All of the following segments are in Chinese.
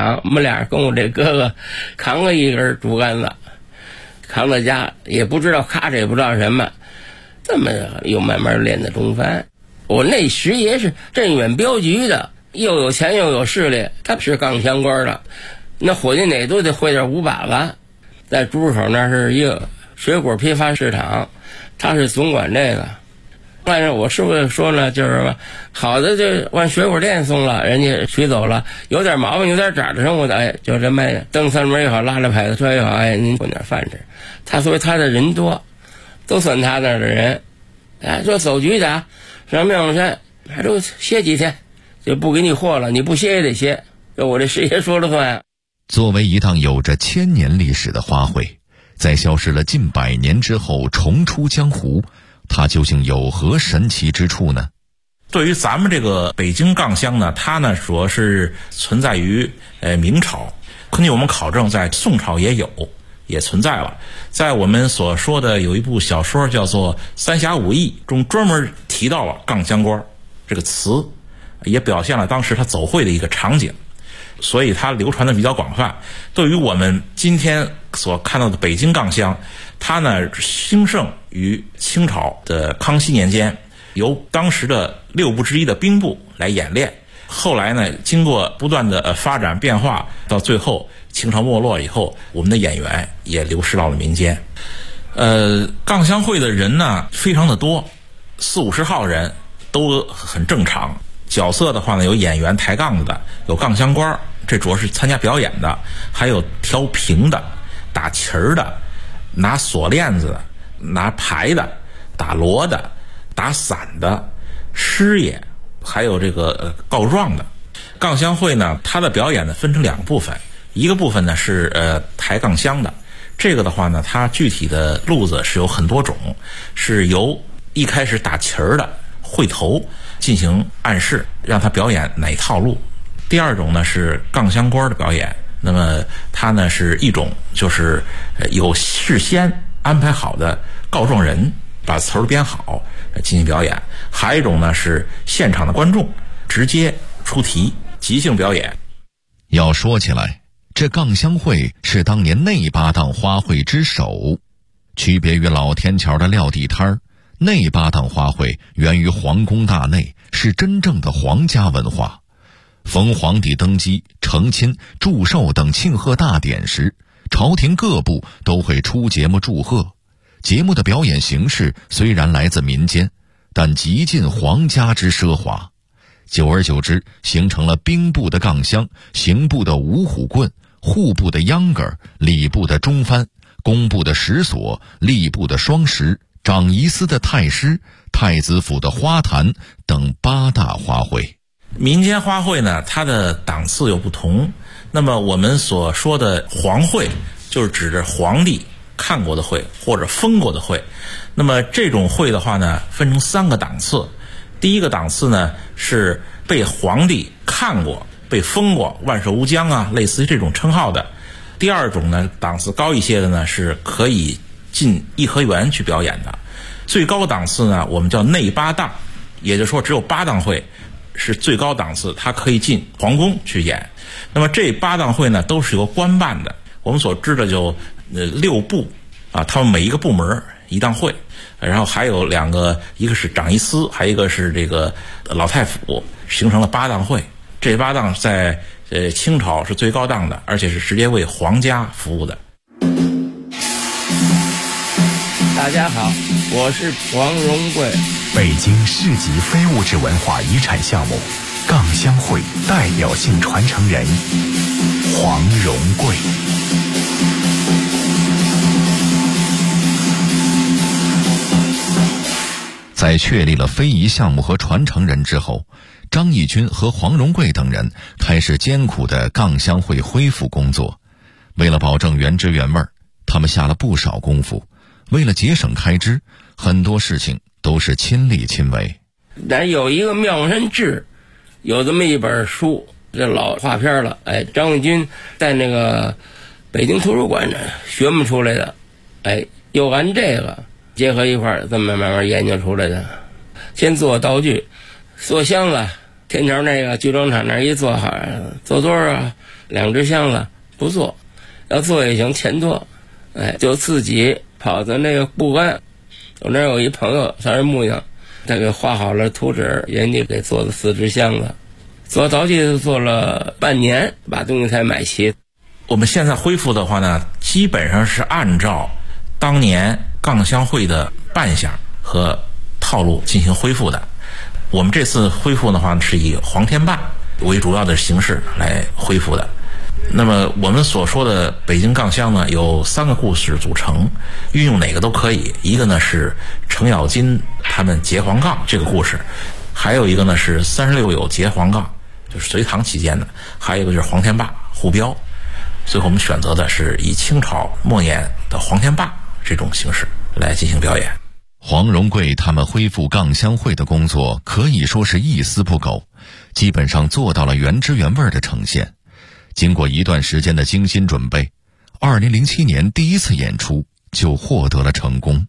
场，我们俩跟我这哥哥扛了一根竹竿子，扛到家也不知道咔哧也不知道什么，这么又慢慢练的中帆。我那师爷是镇远镖局的，又有钱又有势力，他是杠相关的，那伙计哪都得会点五把子。在朱口那是一个水果批发市场，他是总管这个。但是我师傅说呢，就是什么好的就往水果店送了，人家取走了；有点毛病有点渣的生活的，哎，就这卖蹬三轮也好，拉着牌子车也好，哎，您混点饭吃。他所以他的人多，都算他那儿的人。哎，说走局的上妙峰山，还都歇几天，就不给你货了，你不歇也得歇，这我这师爷说了算。 作为一档有着1000年历史的花卉，在消失了近100年之后重出江湖，它究竟有何神奇之处呢？ 对于咱们这个北京杠乡呢，它呢主要是存在于明朝，根据我们考证，在宋朝也存在了。在我们所说的有一部小说叫做《三侠五义》中，专门提到了杠乡官这个词，也表现了当时他走会的一个场景，所以它流传的比较广泛。对于我们今天所看到的北京杠乡，它呢兴盛于清朝的康熙年间，由当时的6部之一的兵部来演练。后来呢，经过不断的发展变化，到最后清朝没落以后，我们的演员也流失到了民间。杠乡会的人呢非常的多，40-50号人都很正常。角色的话呢，有演员抬杠子的，有杠乡官，这主要是参加表演的，还有调平的、打旗儿的、拿锁链子的、拿牌的、打锣的、打伞的、师爷，还有这个告状的。杠乡会呢，它的表演呢分成2个部分，一个部分呢是抬杠乡的，这个的话呢，它具体的路子是有很多种，是由一开始打旗儿的会头进行暗示，让他表演哪一套路。第二种呢是杠乡官的表演，那么它呢是一种就是有事先安排好的告状人把词儿编好进行表演，还有一种呢是现场的观众直接出题即兴表演。 要说起来，这杠乡会是当年内八档花卉之首，区别于老天桥的撂地摊儿，内八档花卉源于皇宫大内，是真正的皇家文化。逢皇帝登基、成亲、祝寿等庆贺大典时，朝廷各部都会出节目祝贺。节目的表演形式虽然来自民间，但极尽皇家之奢华。久而久之，形成了兵部的杠乡、刑部的五虎棍、户部的秧歌、礼部的中帆、工部的石锁、吏部的双石、长仪司的太师、太子府的花坛等8大花卉。 民间花卉呢，它的档次有不同。那么我们所说的皇卉，就是指着皇帝看过的卉或者封过的卉。那么这种卉的话呢，分成3个档次。第一个档次呢，是被皇帝看过、被封过、万寿无疆啊，类似于这种称号的。第二种呢，档次高一些的呢，是可以进颐和园去表演的。最高档次呢，我们叫内8档，也就是说只有8档卉是最高档次，它可以进皇宫去演。那么这8档卉呢，都是由官办的。我们所知的就6部啊，他们每一个部门一档卉，然后还有2个，一个是长仪司，还有一个是这个老太府，形成了8档卉。这8档在清朝是最高档的，而且是直接为皇家服务的。 大家好，我是黄荣贵。 北京市级非物质文化遗产项目杠乡会代表性传承人黄荣贵。 在确立了非遗项目和传承人之后，张义军和黄荣贵等人开始艰苦的杠乡会恢复工作。为了保证原汁原味，他们下了不少功夫。为了节省开支，很多事情都是亲力亲为。 咱有一个《妙峰山志》，有这么一本书，这老画片了。哎，张义军在那个北京图书馆学不出来的，哎，又按这个结合一块儿，这么慢慢研究出来的。先做道具，做箱子，天桥那个剧场场那一做好，做多少 2只箱子不做，要做也行，钱多，就自己跑到那个不安，我那儿有一朋友他是木匠，他给画好了图纸，人家给做的4只箱子，做早期做了半年，把东西才买齐。 我们现在恢复的话呢，基本上是按照当年杠箱会的扮相和套路进行恢复的。我们这次恢复的话是以黄天霸为主要的形式来恢复的。那么我们所说的北京杠箱呢，有3个故事组成，运用哪个都可以。一个呢是程咬金他们劫黄杠这个故事，还有一个呢是36友劫黄杠，就是隋唐期间的，还有一个就是黄天霸护标。最后我们选择的是以清朝末年的黄天霸这种形式来进行表演。 黄荣贵他们恢复杠箱会的工作可以说是一丝不苟，基本上做到了原汁原味的呈现。经过一段时间的精心准备，2007年第一次演出就获得了成功。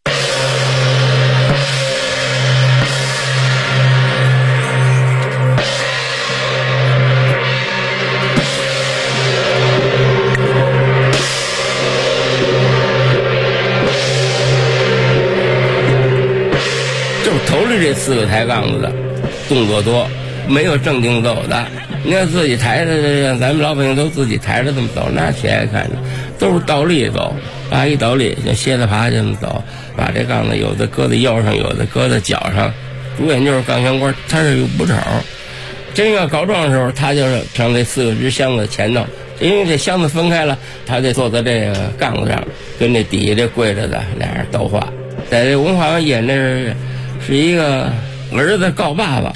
头里这4个抬杠子的动作多，没有正经走的。你要自己抬着，咱们老百姓都自己抬着这么走，那谁爱看呢？都是倒立走，把一倒立像蝎子爬这么走，把这杠子有的搁在腰上，有的搁在脚上。主演就是杠箱官，他是有补手。真要告状的时候，他就是上这4只箱子前头，因为这箱子分开了，他得坐在这个杠子上，跟这底下这跪着的俩人斗话。在这文化上演这是一个儿子告爸爸。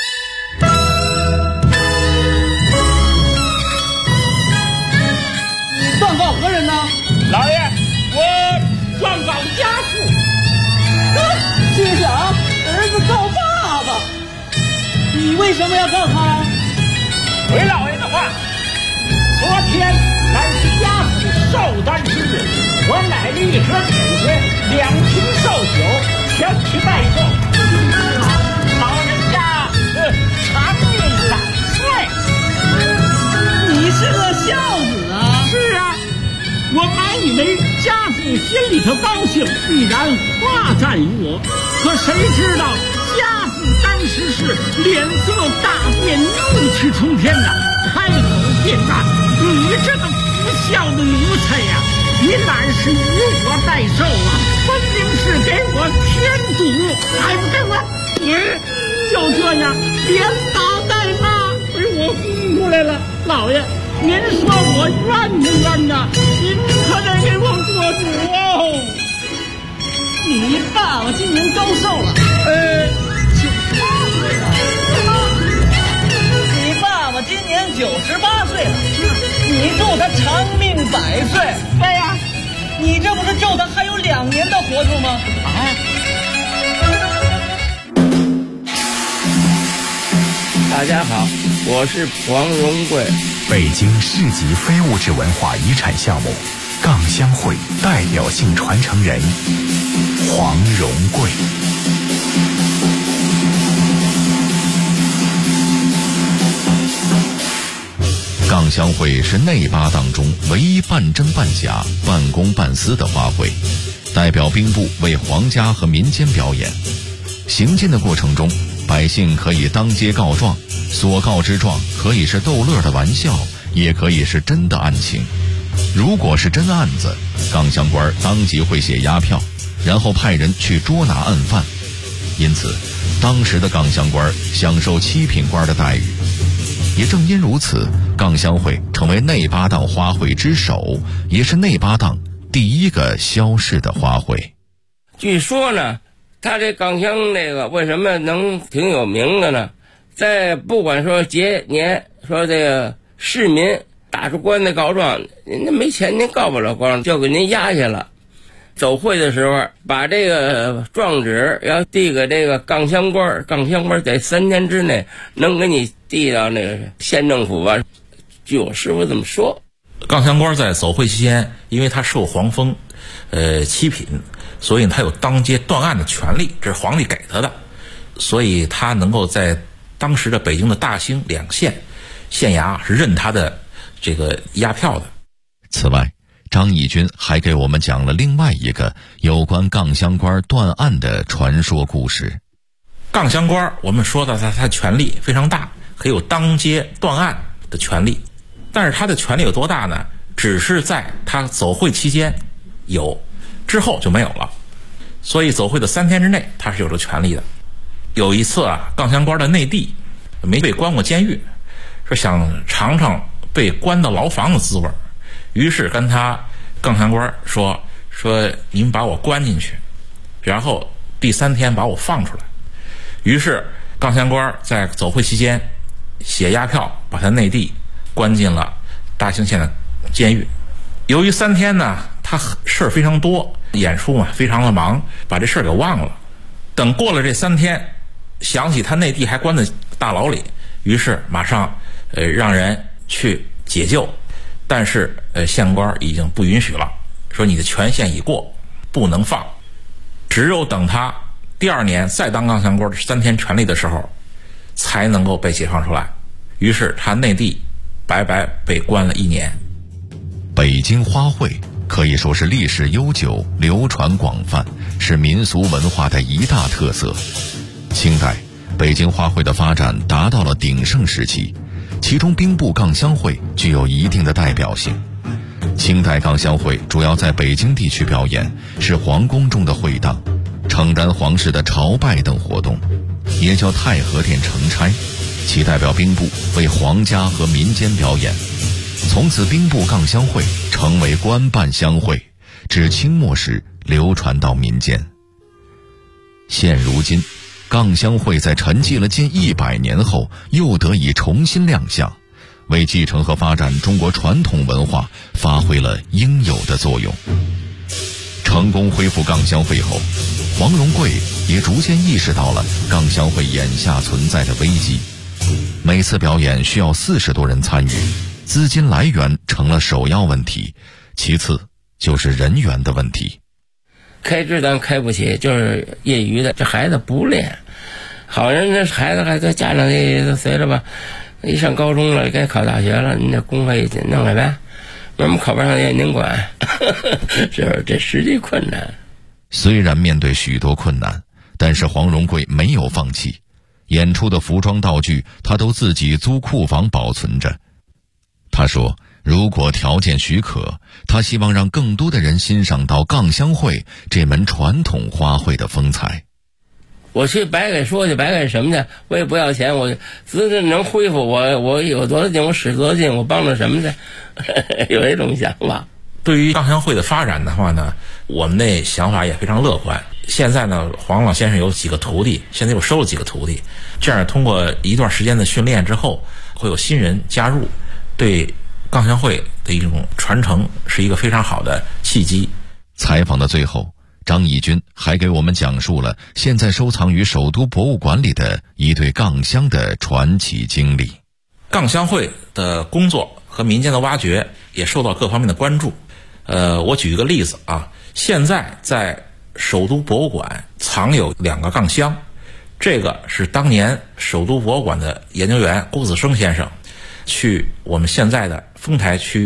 你状告何人呢？ 老爷，我状告家父。 心想儿子告爸爸，你为什么要告他？ 回老爷的话，昨天乃是家父寿诞之日，我买了1盒酒水，2瓶寿酒，前去拜寿。老人家长命100岁。 你是个孝子啊！ 是啊，我买以为家父心里头高兴，必然夸赞于我。可谁知道家父当时是脸色大变，怒气冲天呐，开口便骂：“你这个不孝的奴才呀！你哪是以我代寿啊？分明是给我添堵，还不给我！ 就这样连打带骂， 被我轰出来了。老爷，您说我冤不冤呐？您可得给我做主哦。 你爸爸今年高寿了？98岁了。你爸爸今年98岁了，你祝他长命100岁。 对呀， 你这不是咒他还有2年的活头吗？ 大家好，我是黄荣贵。 北京市级非物质文化遗产项目杠箱会代表性传承人黄荣贵。 杠箱会是内八档中唯一半真半假、半公半私的花卉，代表兵部为皇家和民间表演。行进的过程中，百姓可以当街告状，所告之状可以是逗乐的玩笑，也可以是真的案情。如果是真案子，杠箱官当即会写押票，然后派人去捉拿案犯。因此，当时的杠箱官享受7品官的待遇。也正因如此，杠箱会成为内八档花卉之首，也是内八档第一个消逝的花卉。 据说呢，他这杠箱这个为什么能挺有名的呢？在不管说节年，说这个市民打出官的告状，您没钱您告不了状，就给您押下了。走会的时候，把这个状纸要递给这个杠箱官，杠箱官在3天之内能给你递到那个县政府吧。据我师傅这么说， 杠箱官在走会期间，因为他受皇封7品，所以他有当街断案的权利，这是皇帝给他的，所以他能够在当时的北京的大兴2县县衙是任他的这个押票的。 此外，张义军还给我们讲了另外一个有关杠乡官断案的传说故事。 杠乡官我们说到他权力非常大，可以有当街断案的权利，但是他的权力有多大呢？只是在他走会期间有，之后就没有了。所以走会的3天之内他是有这权利的。有一次啊，杠乡官的内弟没被关过监狱，说想尝尝被关到牢房的滋味，于是跟他杠乡官说你们把我关进去，然后第3天把我放出来。于是杠乡官在走会期间写押票，把他内弟关进了大兴县的监狱。由于3天呢，他事儿非常多，演出嘛非常的忙，把这事儿给忘了。等过了这3天，想起他内弟还关在大牢里，于是马上让人去解救，但是县官已经不允许了，说你的权限已过，不能放。只有等他第2年再当杠乡官3天权利的时候，才能够被解放出来。于是他内弟白白被关了1年。 北京花卉可以说是历史悠久，流传广泛，是民俗文化的一大特色。清代北京花卉的发展达到了鼎盛时期，其中兵部杠乡会具有一定的代表性。清代杠乡会主要在北京地区表演，是皇宫中的会当，承担皇室的朝拜等活动，也叫太和殿承差，其代表兵部为皇家和民间表演。从此兵部杠乡会成为官办乡会，至清末时流传到民间。现如今杠乡会在沉寂了近100年后又得以重新亮相，为继承和发展中国传统文化发挥了应有的作用。成功恢复杠乡会后，黄荣贵也逐渐意识到了杠乡会眼下存在的危机。每次表演需要40多人参与，资金来源成了首要问题，其次就是人员的问题。 开支咱开不起，就是业余的，这孩子不练。好人这孩子还在家长也随着吧，一上高中了该考大学了，你那公费弄来呗，我们考不上也您管，是不是？这实际困难。 虽然面对许多困难，但是黄荣贵没有放弃，演出的服装道具他都自己租库房保存着。他说如果条件许可，他希望让更多的人欣赏到杠乡会这门传统花卉的风采。 我去白给说去，白给什么去？我也不要钱，我资质能恢复，我有多少劲我使多少劲，我帮着什么去？有一种想法。 对于杠乡会的发展的话呢，我们那想法也非常乐观。现在呢，黄老先生有几个徒弟，现在又收了几个徒弟，这样通过一段时间的训练之后，会有新人加入，对杠乡会的一种传承是一个非常好的契机。 采访的最后，张义军还给我们讲述了现在收藏于首都博物馆里的一对杠乡的传奇经历。 杠乡会的工作和民间的挖掘也受到各方面的关注。我举一个例子啊，现在在首都博物馆藏有2个杠乡，这个是当年首都博物馆的研究员郭子生先生去我们现在的丰台区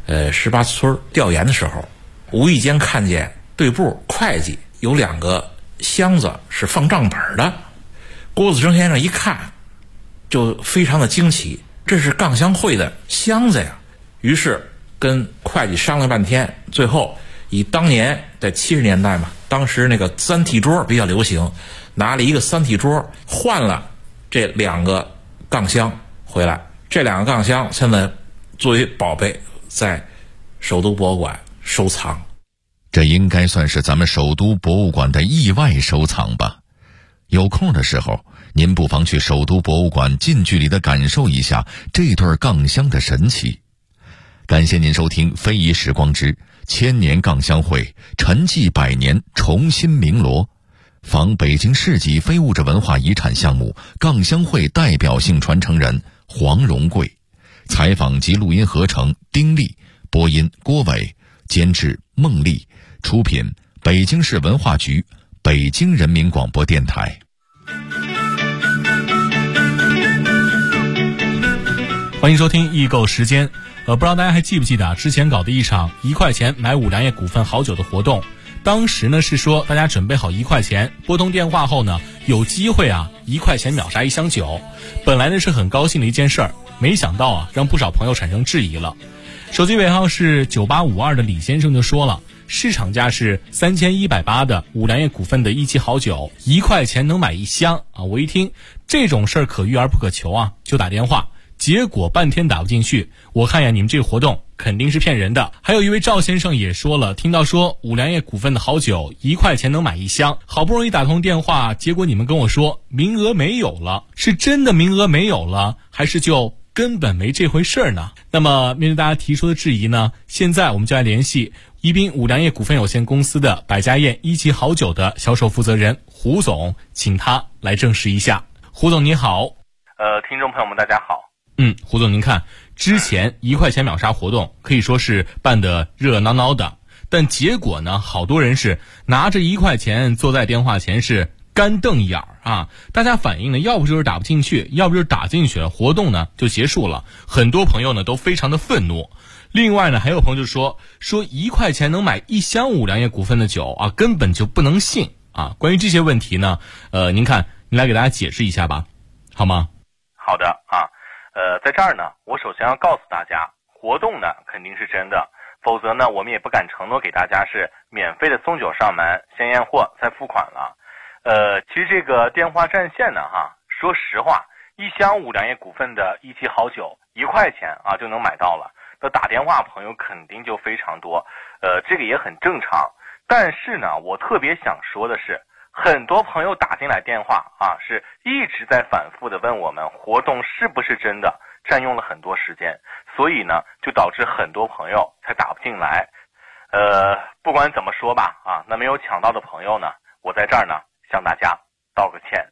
18村调研的时候，无意间看见对部会计有2个箱子是放账本的。郭子生先生一看就非常的惊奇，这是杠乡会的箱子呀。于是跟会计商量半天，最后以当年在70年代嘛，当时那个3体桌比较流行，拿了一个3体桌换了这2个杠箱回来。这2个杠箱现在作为宝贝在首都博物馆收藏。 这应该算是咱们首都博物馆的意外收藏吧。有空的时候，您不妨去首都博物馆近距离地感受一下这对杠乡的神奇。感谢您收听《非遗时光之千年杠乡会沉寂100年重新鸣锣》，访北京市级非物质文化遗产项目杠乡会代表性传承人黄荣贵，采访及录音合成丁力，播音郭伟，监制孟丽，出品北京市文化局、北京人民广播电台。 欢迎收听易购时间。 不知道大家还记不记得之前搞的一场1块钱买五粮液股份好酒的活动。当时呢是说大家准备好1块钱，拨通电话后呢有机会1块钱秒杀1箱酒。本来呢是很高兴的一件事儿，没想到让不少朋友产生质疑了。手机尾号是9852的李先生就说了，市场价是3180的五粮液股份的一期好酒，1块钱能买1箱我一听这种事儿可遇而不可求就打电话，结果半天打不进去。我看呀，你们这个活动肯定是骗人的。还有一位赵先生也说了，听到说五粮液股份的好酒1块钱能买1箱，好不容易打通电话，结果你们跟我说名额没有了，是真的名额没有了，还是就根本没这回事呢？那么面对大家提出的质疑呢，现在我们就来联系宜宾五粮液股份有限公司的百家宴一期好酒的销售负责人胡总，请他来证实一下。胡总你好。 听众朋友们大家好。 胡总您看，之前1块钱秒杀活动可以说是办得热闹闹的，但结果呢，好多人是拿着1块钱坐在电话前是干瞪眼大家反映呢，要不就是打不进去，要不就是打进去了，活动呢就结束了。很多朋友呢都非常的愤怒。另外呢，还有朋友就说1块钱能买1箱五粮液股份的酒根本就不能信关于这些问题呢，您看，您来给大家解释一下吧，好吗？ 好的在这儿呢，我首先要告诉大家，活动呢肯定是真的，否则呢我们也不敢承诺给大家是免费的送酒上门，先验货再付款了。其实这个电话占线呢说实话，1箱五粮液股份的一期好酒1块钱就能买到了，那打电话朋友肯定就非常多，这个也很正常。但是呢，我特别想说的是，很多朋友打进来电话是一直在反复的问我们活动是不是真的，占用了很多时间，所以呢就导致很多朋友才打不进来。不管怎么说吧那没有抢到的朋友呢，我在这儿呢向大家道个歉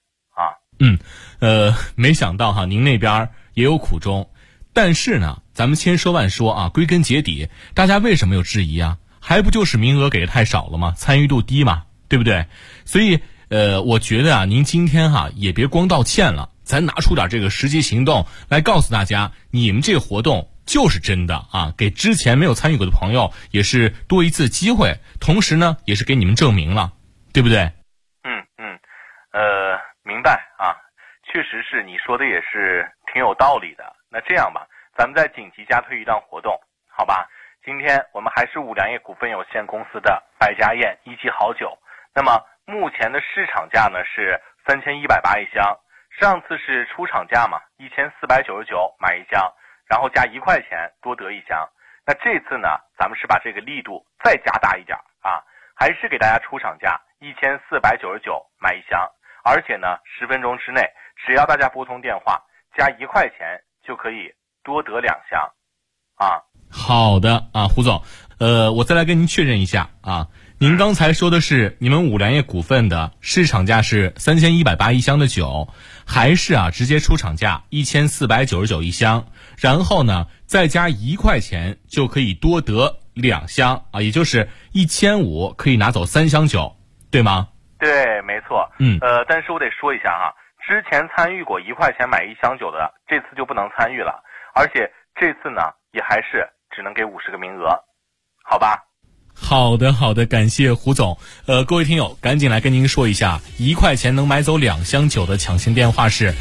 没想到您那边也有苦衷。但是呢，咱们千说万说归根结底，大家为什么有质疑还不就是名额给的太少了吗？参与度低嘛，对不对？所以我觉得您今天也别光道歉了，咱拿出点这个实际行动来告诉大家，你们这个活动就是真的给之前没有参与过的朋友也是多一次机会，同时呢也是给你们证明了，对不对？ 明白确实是你说的也是挺有道理的。那这样吧，咱们再紧急加推一档活动，好吧？今天我们还是五粮液股份有限公司的百家宴一期好酒，那么目前的市场价呢是3180一箱，上次是出厂价嘛，1499买1箱，然后加1块钱多得1箱。那这次呢，咱们是把这个力度再加大一点还是给大家出厂价1499买1箱，而且呢10分钟之内，只要大家拨通电话加1块钱就可以多得2箱好的胡总，我再来跟您确认一下您刚才说的是你们五粮液股份的市场价是3180一箱的酒，还是直接出厂价1499一箱，然后呢再加1块钱就可以多得2箱也就是1500可以拿走3箱酒，对吗？ 对，没错。但是我得说一下之前参与过1块钱买1箱酒的，这次就不能参与了，而且这次呢也还是只能给50个名额，好吧？ 好的，感谢胡总。各位听友，赶紧来跟您说一下，1块钱能买走2箱酒的抢先电话是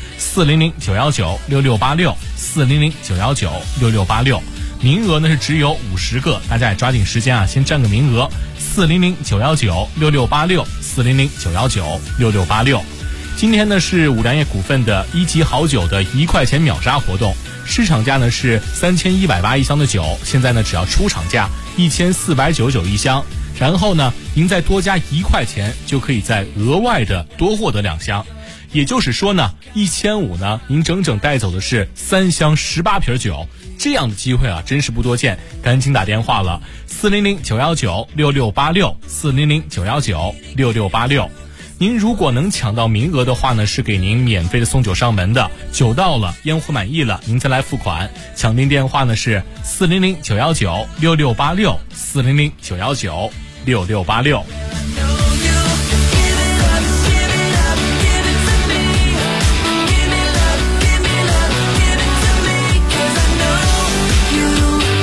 400-919-6686，400-919-6686。名额呢是只有50个，大家也抓紧时间先占个名额。400-919-6686，400-919-6686。今天呢是五粮液股份的一期好酒的1块钱秒杀活动，市场价呢是3180一箱的酒，现在呢只要出厂价1499一箱，然后呢您再多加1块钱就可以再额外的多获得2箱，也就是说呢1500呢您整整带走的是3箱18瓶酒，这样的机会真是不多见，赶紧打电话了，400-919-6686，400-919-6686。您如果能抢到名额的话呢，是给您免费的送酒上门的，酒到了烟火满意了您再来付款。抢订电话呢是400-919-6686，400-919-6686。 You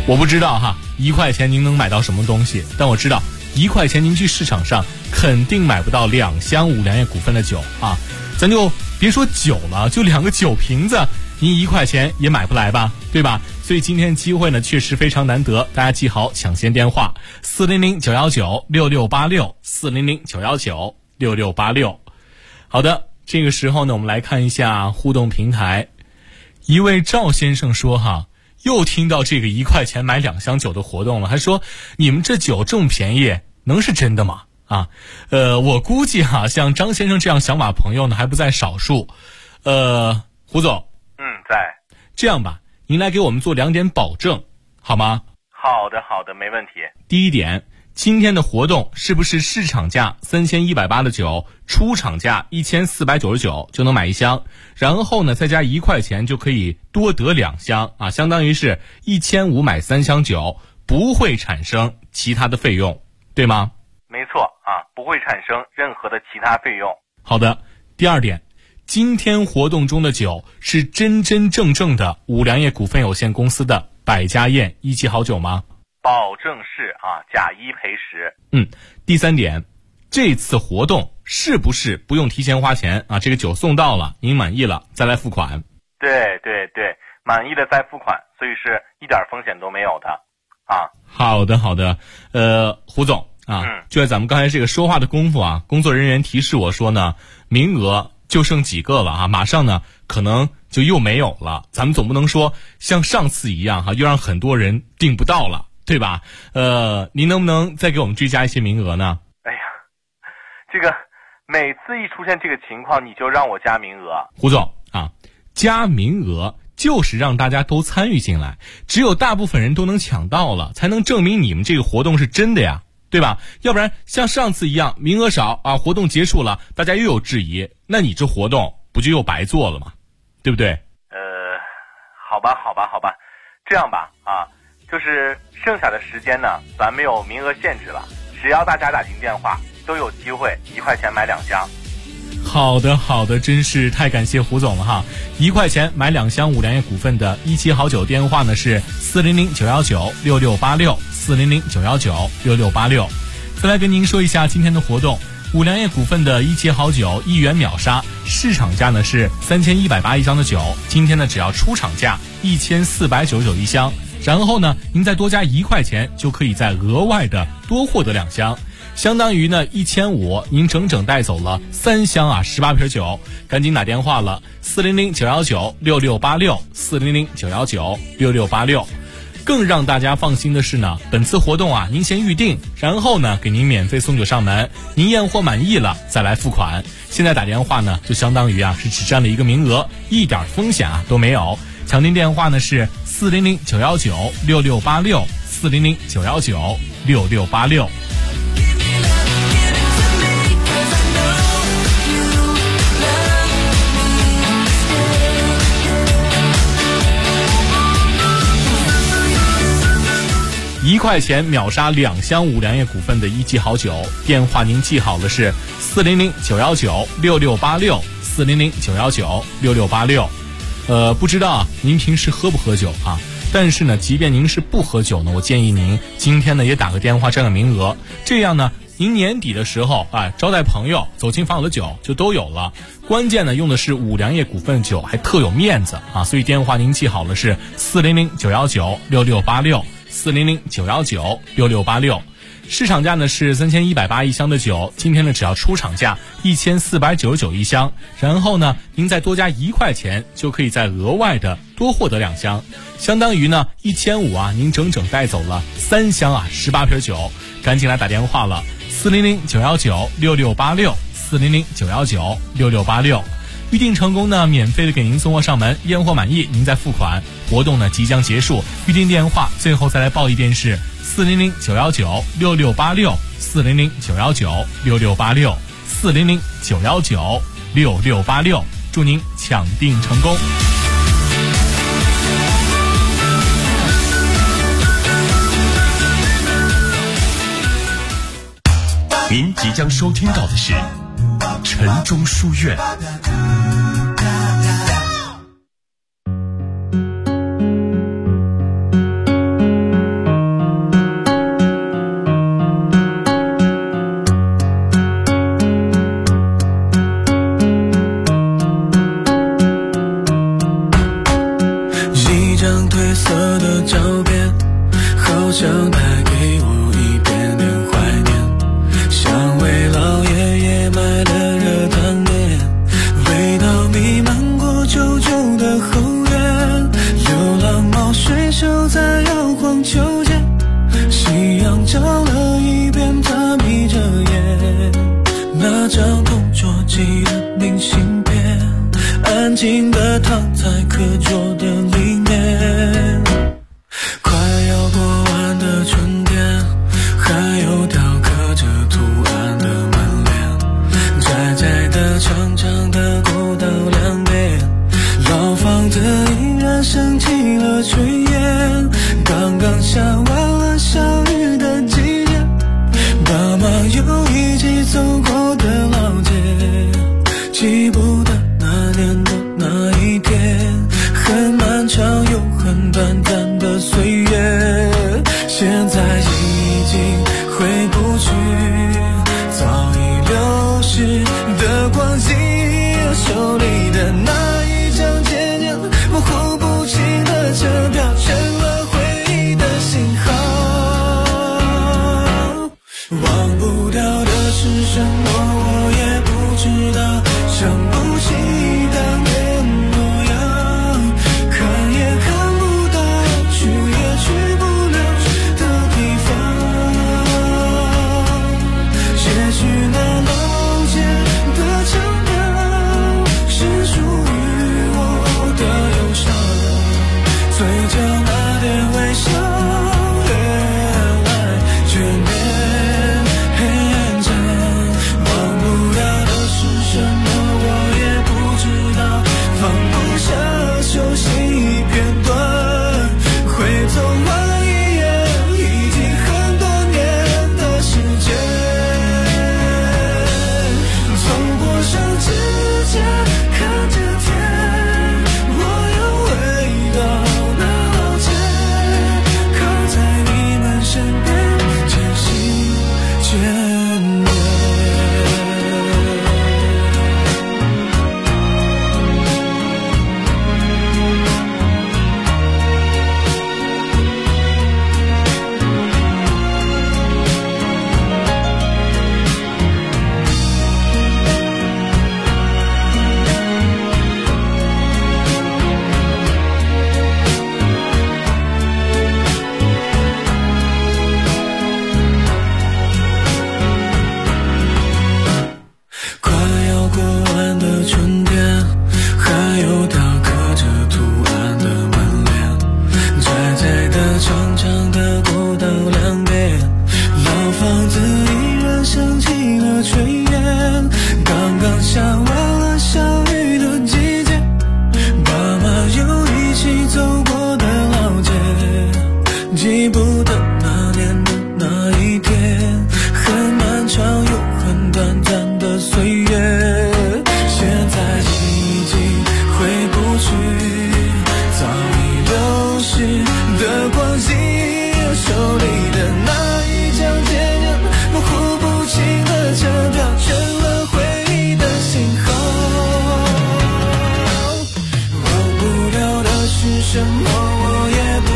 我不知道哈，1块钱您能买到什么东西，但我知道1块钱您去市场上肯定买不到2箱五粮液股份的酒啊，咱就别说酒了，就2个酒瓶子您1块钱也买不来吧，对吧？所以今天机会呢确实非常难得，大家记好抢先电话400-919-6686，400-919-6686。好的，这个时候呢我们来看一下互动平台，一位赵先生说哈，又听到这个1块钱买2箱酒的活动了，还说你们这酒这么便宜，能是真的吗？啊，我估计哈，像张先生这样想法朋友呢还不在少数。胡总， 在。 这样吧，您来给我们做2点保证，好吗？ 好的，没问题。 第一点，今天的活动是不是市场价3180的酒，出厂价1499就能买1箱，然后呢再加1块钱就可以多得2箱啊，相当于是1500买3箱酒，不会产生其他的费用，对吗？ 没错啊，不会产生任何的其他费用。 好的，第二点，今天活动中的酒是真真正正的五粮液股份有限公司的百家宴1期好酒吗？ 保证是啊，假1赔10。 第三点，这次活动是不是不用提前花钱啊？这个酒送到了，您满意了再来付款。 对，满意了再付款，所以是一点风险都没有的啊。 好的，胡总啊，就在咱们刚才这个说话的功夫啊，工作人员提示我说呢，名额就剩几个了啊，马上呢可能就又没有了。咱们总不能说像上次一样哈，又让很多人订不到了，对吧？您能不能再给我们追加一些名额呢？ 哎呀，这个每次一出现这个情况，你就让我加名额。 胡总啊，加名额就是让大家都参与进来，只有大部分人都能抢到了，才能证明你们这个活动是真的呀，对吧？要不然像上次一样名额少啊，活动结束了大家又有质疑，那你这活动不就又白做了吗？对不对？ 好吧，这样吧啊，就是剩下的时间呢，咱没有名额限制了，只要大家打进电话都有机会1块钱买2箱。 好的，真是太感谢胡总了哈！1块钱买2箱五粮液股份的1期好酒电话呢是400-919-6686，400-919-6686。再来跟您说一下今天的活动，五粮液股份的1期好酒1元秒杀，市场价呢是3180一箱的酒，今天呢只要出厂价1499一箱，然后呢您再多加1块钱就可以再额外的多获得2箱。相当于呢1500，您整整带走了3箱啊18瓶酒，赶紧打电话了，400-919-6686，400-919-6686。更让大家放心的是呢，本次活动啊，您先预定，然后呢给您免费送酒上门，您验货满意了再来付款。现在打电话呢，就相当于啊是只占了1个名额，一点风险啊都没有。抢订电话呢是400-919-6686，400-919-6686。1块钱秒杀2箱五粮液股份的1期好酒，电话您记好了是400-919-6686，400-919-6686。不知道啊，您平时喝不喝酒啊？但是呢，即便您是不喝酒呢，我建议您今天呢也打个电话占个名额，这样呢，您年底的时候招待朋友走亲访友的酒就都有了。关键呢用的是五粮液股份酒，还特有面子啊！所以电话您记好了是400-919-6686，400-919-6686。市场价呢是3180一箱的酒，今天呢只要出厂价1499一箱，然后呢您再多加1块钱就可以再额外的多获得2箱，相当于呢1500啊，您整整带走了3箱啊18瓶酒，赶紧来打电话了，400-919-6686，400-919-6686。预定成功呢，免费的给您送货上门，验货满意您再付款。活动呢即将结束，预定电话最后再来报一遍是400-919-6686，400-919-6686，400-919-6686。祝您抢订成功。 您即将收听到的是晨钟书院。 刻着的里面。快要过完的春天，还有雕刻着图案的门帘，窄窄的长长的过道两边，老房子依然升起了炊